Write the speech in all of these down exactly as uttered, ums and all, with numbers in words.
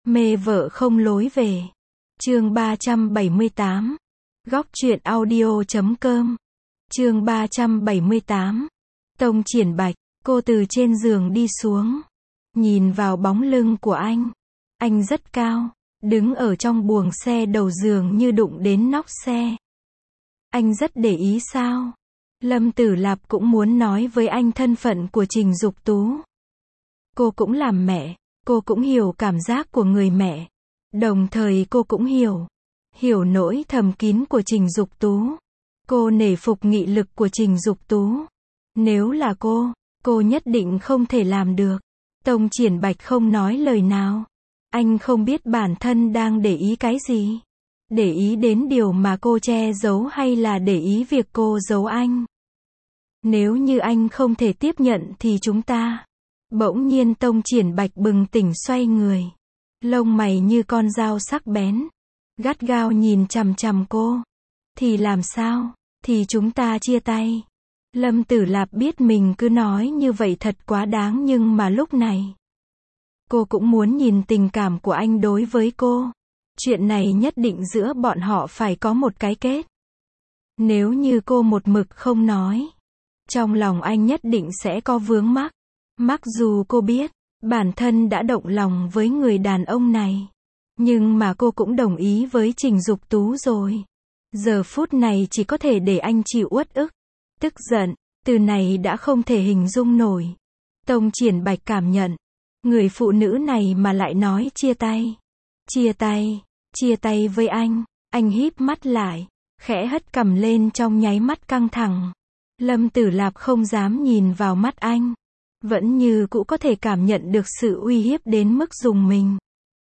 Mê vợ không lối về. Chương ba trăm bảy mươi tám. Góc truyện audio chấm com. Chương ba trăm bảy mươi tám. Tông Triển Bạch, cô từ trên giường đi xuống, nhìn vào bóng lưng của anh. Anh rất cao, đứng ở trong buồng xe đầu giường như đụng đến nóc xe. Anh rất để ý sao? Lâm Tử Lạp cũng muốn nói với anh thân phận của Trình Dục Tú. Cô cũng làm mẹ, cô cũng hiểu cảm giác của người mẹ. Đồng thời cô cũng hiểu, hiểu nỗi thầm kín của Trình Dục Tú. Cô nể phục nghị lực của Trình Dục Tú. Nếu là cô, cô nhất định không thể làm được. Tông Triển Bạch không nói lời nào. Anh không biết bản thân đang để ý cái gì. Để ý đến điều mà cô che giấu hay là để ý việc cô giấu anh. Nếu như anh không thể tiếp nhận thì chúng ta... Bỗng nhiên Tông Triển Bạch bừng tỉnh xoay người. Lông mày như con dao sắc bén. Gắt gao nhìn chằm chằm cô. Thì làm sao? Thì chúng ta chia tay. Lâm Tử Lạp biết mình cứ nói như vậy thật quá đáng, nhưng mà lúc này cô cũng muốn nhìn tình cảm của anh đối với cô. Chuyện này nhất định giữa bọn họ phải có một cái kết. Nếu như cô một mực không nói, trong lòng anh nhất định sẽ có vướng mắc. Mặc dù cô biết, bản thân đã động lòng với người đàn ông này. Nhưng mà cô cũng đồng ý với Trình Dục Tú rồi. Giờ phút này chỉ có thể để anh chịu uất ức. Tức giận, từ này đã không thể hình dung nổi. Tông Triển Bạch cảm nhận, người phụ nữ này mà lại nói chia tay. Chia tay, chia tay với anh. Anh híp mắt lại, khẽ hất cằm lên trong nháy mắt căng thẳng. Lâm Tử Lạp không dám nhìn vào mắt anh. Vẫn như cũ có thể cảm nhận được sự uy hiếp đến mức rùng mình.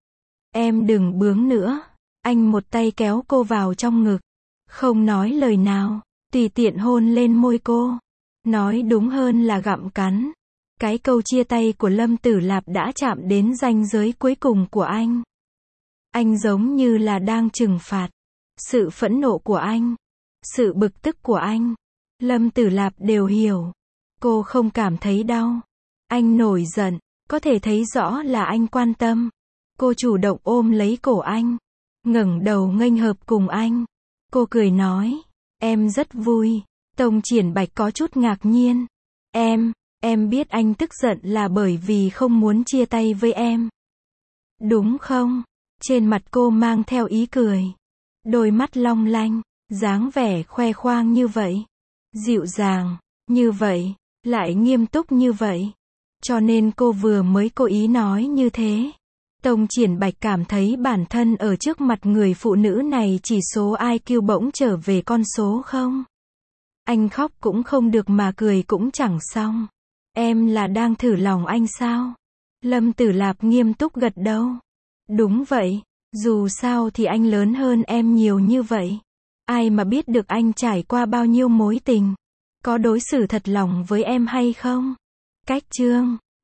Em đừng bướng nữa. Anh một tay kéo cô vào trong ngực. Không nói lời nào, tùy tiện hôn lên môi cô. Nói đúng hơn là gặm cắn. Cái câu chia tay của Lâm Tử Lạp đã chạm đến ranh giới cuối cùng của anh. Anh giống như là đang trừng phạt. Sự phẫn nộ của anh, sự bực tức của anh, Lâm Tử Lạp đều hiểu. Cô không cảm thấy đau. Anh nổi giận, có thể thấy rõ là anh quan tâm. Cô chủ động ôm lấy cổ anh, ngẩng đầu nghênh hợp cùng anh. Cô cười nói, em rất vui. Tông Triển Bạch có chút ngạc nhiên. Em, em biết anh tức giận là bởi vì không muốn chia tay với em. Đúng không? Trên mặt cô mang theo ý cười. Đôi mắt long lanh, dáng vẻ khoe khoang như vậy. Dịu dàng, như vậy, lại nghiêm túc như vậy. Cho nên cô vừa mới cố ý nói như thế. Tông Triển Bạch cảm thấy bản thân ở trước mặt người phụ nữ này chỉ số i kiu bỗng trở về con số không. Anh khóc cũng không được mà cười cũng chẳng xong. Em là đang thử lòng anh sao? Lâm Tử Lạp nghiêm túc gật đầu. Đúng vậy, dù sao thì anh lớn hơn em nhiều như vậy. Ai mà biết được anh trải qua bao nhiêu mối tình. Có đối xử thật lòng với em hay không? Cách chương